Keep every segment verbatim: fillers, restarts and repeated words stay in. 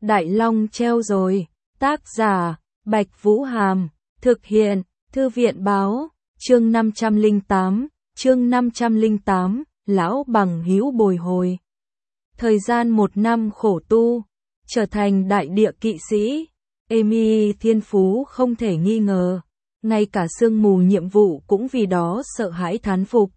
Đại Long treo rồi. Tác giả, Bạch Vũ Hàm. Thực hiện, Thư viện báo. Chương năm trăm lẻ tám, chương năm trăm lẻ tám, lão bằng hữu bồi hồi. Thời gian một năm khổ tu, trở thành đại địa kỵ sĩ. Amy thiên phú không thể nghi ngờ, ngay cả sương mù nhiệm vụ cũng vì đó sợ hãi thán phục.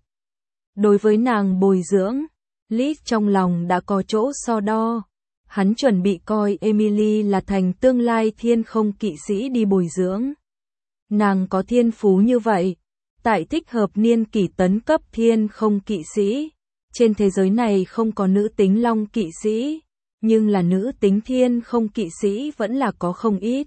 Đối với nàng bồi dưỡng, Liz trong lòng đã có chỗ so đo. Hắn chuẩn bị coi Emily là thành tương lai thiên không kỵ sĩ đi bồi dưỡng. Nàng có thiên phú như vậy, tại thích hợp niên kỷ tấn cấp thiên không kỵ sĩ. Trên thế giới này không có nữ tính long kỵ sĩ, nhưng là nữ tính thiên không kỵ sĩ vẫn là có không ít.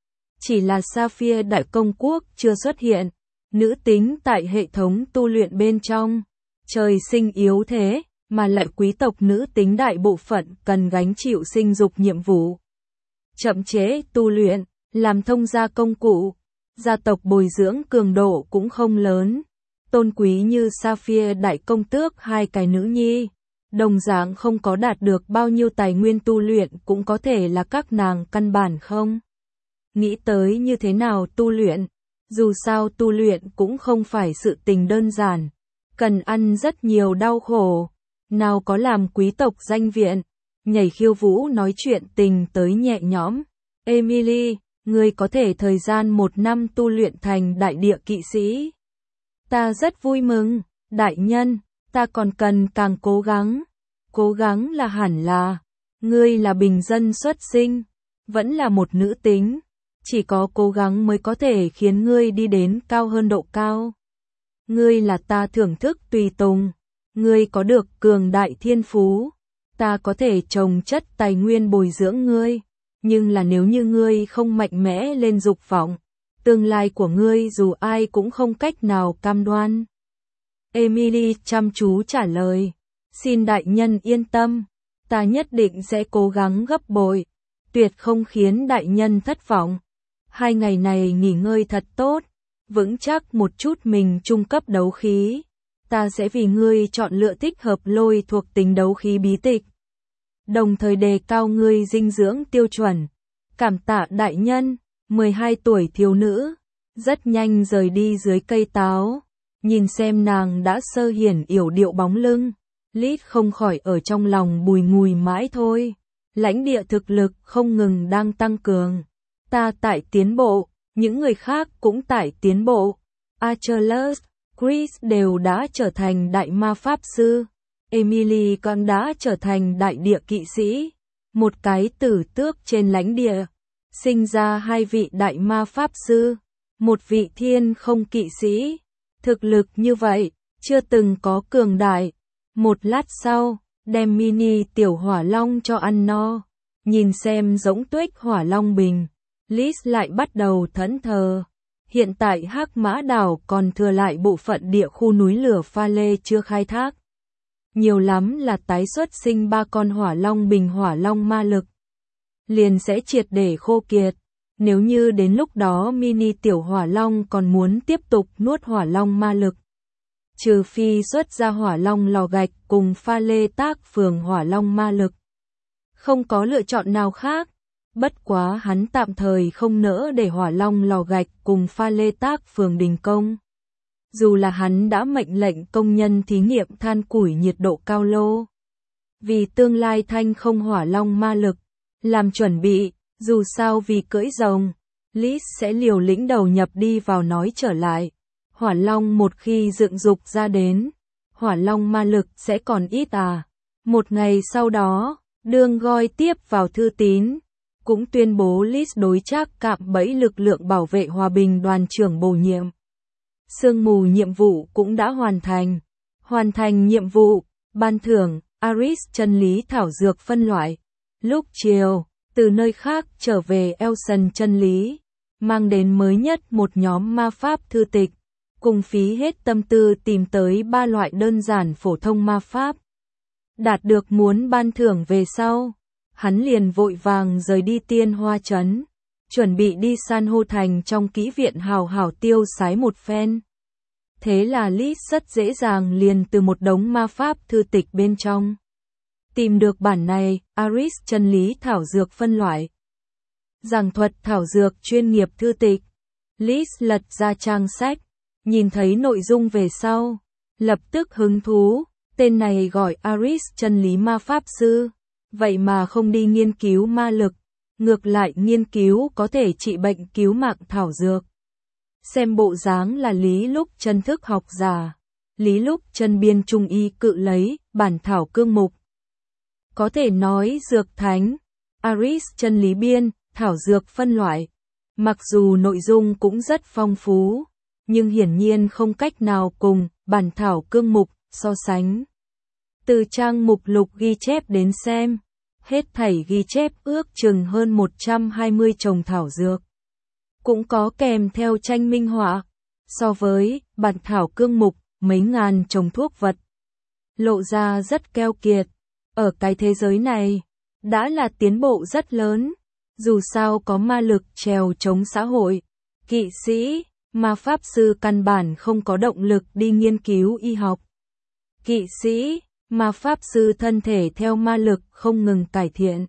Chỉ là Sapphire Đại Công Quốc chưa xuất hiện, nữ tính tại hệ thống tu luyện bên trong, trời sinh yếu thế, mà lại quý tộc nữ tính đại bộ phận cần gánh chịu sinh dục nhiệm vụ. Chậm chế tu luyện, làm thông gia công cụ, gia tộc bồi dưỡng cường độ cũng không lớn. Tôn quý như Sapphire Đại Công Tước hai cái nữ nhi, đồng dạng không có đạt được bao nhiêu tài nguyên tu luyện cũng có thể là các nàng căn bản không. Nghĩ tới như thế nào tu luyện, dù sao tu luyện cũng không phải sự tình đơn giản, cần ăn rất nhiều đau khổ, nào có làm quý tộc danh viện, nhảy khiêu vũ nói chuyện tình tới nhẹ nhõm. Emily, ngươi có thể thời gian một năm tu luyện thành đại địa kỵ sĩ. Ta rất vui mừng, đại nhân, ta còn cần càng cố gắng. Cố gắng là hẳn là, ngươi là bình dân xuất sinh, vẫn là một nữ tính, chỉ có cố gắng mới có thể khiến ngươi đi đến cao hơn độ cao. Ngươi là ta thưởng thức tùy tùng, ngươi có được cường đại thiên phú, ta có thể trồng chất tài nguyên bồi dưỡng ngươi, nhưng là nếu như ngươi không mạnh mẽ lên dục vọng, tương lai của ngươi dù ai cũng không cách nào cam đoan. Emily chăm chú trả lời, xin đại nhân yên tâm, ta nhất định sẽ cố gắng gấp bội, tuyệt không khiến đại nhân thất vọng. Hai ngày này nghỉ ngơi thật tốt, vững chắc một chút mình trung cấp đấu khí, ta sẽ vì ngươi chọn lựa thích hợp lôi thuộc tính đấu khí bí tịch, đồng thời đề cao ngươi dinh dưỡng tiêu chuẩn. Cảm tạ đại nhân. mười hai tuổi thiếu nữ, rất nhanh rời đi dưới cây táo, nhìn xem nàng đã sơ hiển yểu điệu bóng lưng, Liz không khỏi ở trong lòng bùi ngùi mãi thôi. Lãnh địa thực lực không ngừng đang tăng cường, ta tại tiến bộ, những người khác cũng tại tiến bộ. Achilles, Chris đều đã trở thành đại ma pháp sư, Emily còn đã trở thành đại địa kỵ sĩ, một cái tử tước trên lãnh địa. Sinh ra hai vị đại ma pháp sư, một vị thiên không kỵ sĩ. Thực lực như vậy, chưa từng có cường đại. Một lát sau, đem mini tiểu hỏa long cho ăn no. Nhìn xem giống tuếch hỏa long bình, Liz lại bắt đầu thẫn thờ. Hiện tại Hắc Mã đảo còn thừa lại bộ phận địa khu núi lửa pha lê chưa khai thác. Nhiều lắm là tái xuất sinh ba con hỏa long bình hỏa long ma lực, liền sẽ triệt để khô kiệt. Nếu như đến lúc đó mini tiểu hỏa long còn muốn tiếp tục nuốt hỏa long ma lực, trừ phi xuất ra hỏa long lò gạch cùng pha lê tác phường hỏa long ma lực, không có lựa chọn nào khác. Bất quá hắn tạm thời không nỡ để hỏa long lò gạch cùng pha lê tác phường đình công. Dù là hắn đã mệnh lệnh công nhân thí nghiệm than củi nhiệt độ cao lô, vì tương lai thanh không hỏa long ma lực làm chuẩn bị, dù sao vì cưỡi rồng, Liz sẽ liều lĩnh đầu nhập đi vào nói trở lại. Hỏa long một khi dựng dục ra đến, hỏa long ma lực sẽ còn ít à. Một ngày sau đó, Đường Goi tiếp vào thư tín, cũng tuyên bố Liz đối trác cạm bẫy lực lượng bảo vệ hòa bình đoàn trưởng bổ nhiệm. Sương mù nhiệm vụ cũng đã hoàn thành. Hoàn thành nhiệm vụ, ban thưởng, Aris chân lý thảo dược phân loại. Lúc chiều, từ nơi khác trở về Elson chân lý, mang đến mới nhất một nhóm ma pháp thư tịch, cùng phí hết tâm tư tìm tới ba loại đơn giản phổ thông ma pháp. Đạt được muốn ban thưởng về sau, hắn liền vội vàng rời đi Tiên Hoa Trấn, chuẩn bị đi san hô thành trong kỹ viện hào hào tiêu sái một phen. Thế là Liz rất dễ dàng liền từ một đống ma pháp thư tịch bên trong Tìm được bản này, Aris chân lý thảo dược phân loại. Giảng thuật thảo dược chuyên nghiệp thư tịch. Liz lật ra trang sách, nhìn thấy nội dung về sau, lập tức hứng thú, tên này gọi Aris chân lý ma pháp sư, vậy mà không đi nghiên cứu ma lực, ngược lại nghiên cứu có thể trị bệnh cứu mạng thảo dược. Xem bộ dáng là Lý Lúc Chân thức học giả, Lý Lúc Chân biên trung y cự lấy, bản thảo cương mục. Có thể nói dược thánh, Aris chân lý biên, thảo dược phân loại. Mặc dù nội dung cũng rất phong phú, nhưng hiển nhiên không cách nào cùng bản thảo cương mục so sánh. Từ trang mục lục ghi chép đến xem, hết thảy ghi chép ước chừng hơn một trăm hai mươi chồng thảo dược. Cũng có kèm theo tranh minh họa, so với bản thảo cương mục, mấy ngàn chồng thuốc vật. Lộ ra rất keo kiệt, ở cái thế giới này, đã là tiến bộ rất lớn. Dù sao có ma lực trèo chống xã hội, kỵ sĩ, ma pháp sư căn bản không có động lực đi nghiên cứu y học. Kỵ sĩ, ma pháp sư thân thể theo ma lực không ngừng cải thiện.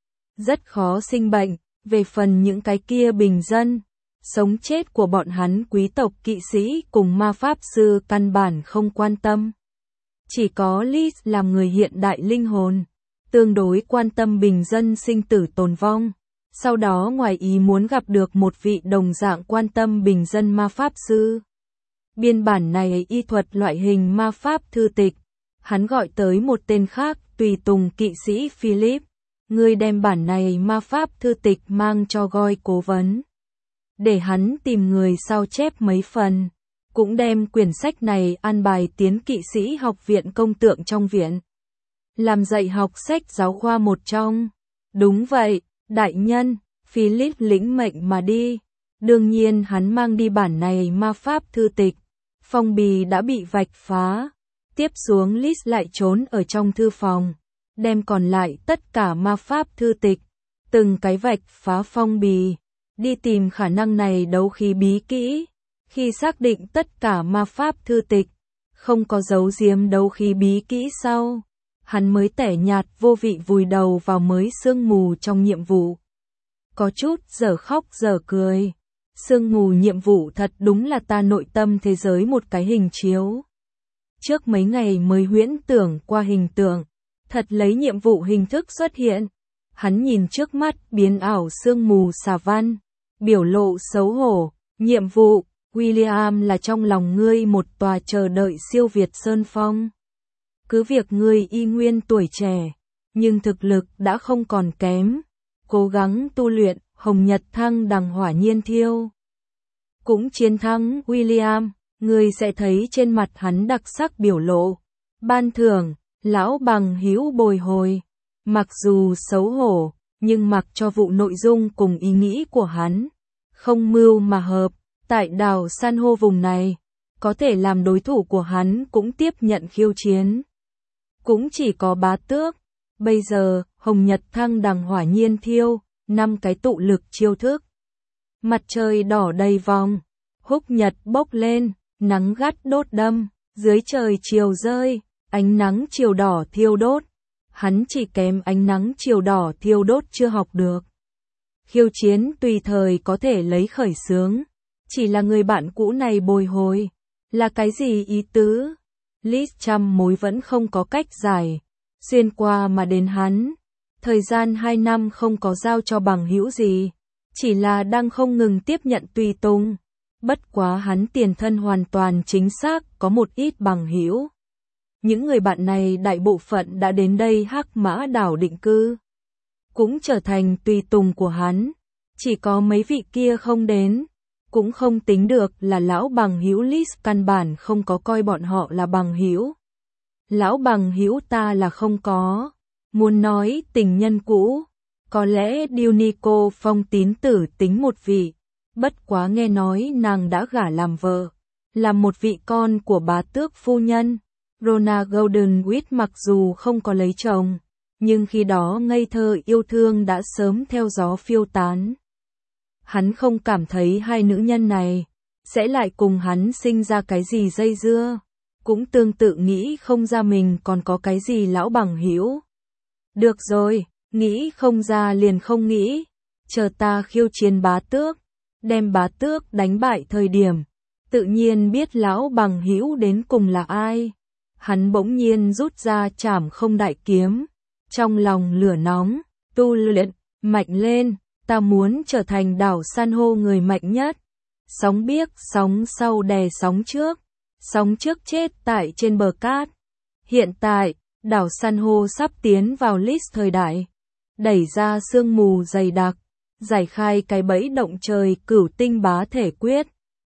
Rất khó sinh bệnh, về phần những cái kia bình dân, sống chết của bọn hắn quý tộc kỵ sĩ cùng ma pháp sư căn bản không quan tâm. Chỉ có Liz làm người hiện đại linh hồn, tương đối quan tâm bình dân sinh tử tồn vong. Sau đó ngoài ý muốn gặp được một vị đồng dạng quan tâm bình dân ma pháp sư. Biên bản này y thuật loại hình ma pháp thư tịch. Hắn gọi tới một tên khác, tùy tùng kỵ sĩ Philip. Người đem bản này ma pháp thư tịch mang cho Goi cố vấn. Để hắn tìm người sao chép mấy phần. Cũng đem quyển sách này an bài tiến kỵ sĩ học viện công tượng trong viện. Làm dạy học sách giáo khoa một trong. Đúng vậy. Đại nhân, Philip lĩnh mệnh mà đi. Đương nhiên hắn mang đi bản này ma pháp thư tịch. Phong bì đã bị vạch phá. Tiếp xuống Liz lại trốn ở trong thư phòng. Đem còn lại tất cả ma pháp thư tịch. Từng cái vạch phá phong bì. Đi tìm khả năng này đấu khí bí kỹ. Khi xác định tất cả ma pháp thư tịch. Không có giấu giếm đấu khí bí kỹ sau. Hắn mới tẻ nhạt vô vị vùi đầu vào mới sương mù trong nhiệm vụ. Có chút giờ khóc giờ cười. Sương mù nhiệm vụ thật đúng là ta nội tâm thế giới một cái hình chiếu. Trước mấy ngày mới huyễn tưởng qua hình tượng. Thật lấy nhiệm vụ hình thức xuất hiện. Hắn nhìn trước mắt biến ảo sương mù xà văn. Biểu lộ xấu hổ. Nhiệm vụ, William là trong lòng ngươi một tòa chờ đợi siêu việt sơn phong. Cứ việc ngươi y nguyên tuổi trẻ, nhưng thực lực đã không còn kém. Cố gắng tu luyện, hồng nhật thăng đằng hỏa nhiên thiêu. Cũng chiến thắng William, ngươi sẽ thấy trên mặt hắn đặc sắc biểu lộ. Ban thưởng, lão bằng hữu bồi hồi. Mặc dù xấu hổ, nhưng mặc cho vụ nội dung cùng ý nghĩ của hắn. Không mưu mà hợp, tại đảo san hô vùng này, có thể làm đối thủ của hắn cũng tiếp nhận khiêu chiến. Cũng chỉ có bá tước. Bây giờ, hồng nhật thăng đằng hỏa nhiên thiêu, năm cái tụ lực chiêu thức. Mặt trời đỏ đầy vòng, húc nhật bốc lên, nắng gắt đốt đâm, dưới trời chiều rơi, ánh nắng chiều đỏ thiêu đốt. Hắn chỉ kém ánh nắng chiều đỏ thiêu đốt chưa học được. Khiêu chiến tùy thời có thể lấy khởi xướng, chỉ là người bạn cũ này bồi hồi. Là cái gì ý tứ? Liz trăm mối vẫn không có cách giải, xuyên qua mà đến hắn. Thời gian hai năm không có giao cho bằng hữu gì, chỉ là đang không ngừng tiếp nhận tùy tùng. Bất quá hắn tiền thân hoàn toàn chính xác có một ít bằng hữu. Những người bạn này đại bộ phận đã đến đây Hắc Mã đảo định cư, cũng trở thành tùy tùng của hắn. Chỉ có mấy vị kia không đến. Cũng không tính được là lão bằng hữu Liz căn bản không có coi bọn họ là bằng hữu. Lão bằng hữu ta là không có. Muốn nói tình nhân cũ, có lẽ Dionico Phong tín tử tính một vị. Bất quá nghe nói nàng đã gả làm vợ, làm một vị con của bá tước phu nhân. Rona Goldenwich mặc dù không có lấy chồng, nhưng khi đó ngây thơ yêu thương đã sớm theo gió phiêu tán. Hắn không cảm thấy hai nữ nhân này sẽ lại cùng hắn sinh ra cái gì dây dưa, cũng tương tự nghĩ không ra mình còn có cái gì lão bằng hữu. Được rồi, nghĩ không ra liền không nghĩ. Chờ ta khiêu chiến bá tước, đem bá tước đánh bại thời điểm, tự nhiên biết lão bằng hữu đến cùng là ai. Hắn bỗng nhiên rút ra trảm không đại kiếm, trong lòng lửa nóng, tu luyện, mạnh lên, ta muốn trở thành đảo san hô người mạnh nhất. Sóng biếc sóng sau đè sóng trước, sóng trước chết tại trên bờ cát. Hiện tại, đảo san hô sắp tiến vào list thời đại, đẩy ra sương mù dày đặc, giải khai cái bẫy động trời cửu tinh bá thể quyết.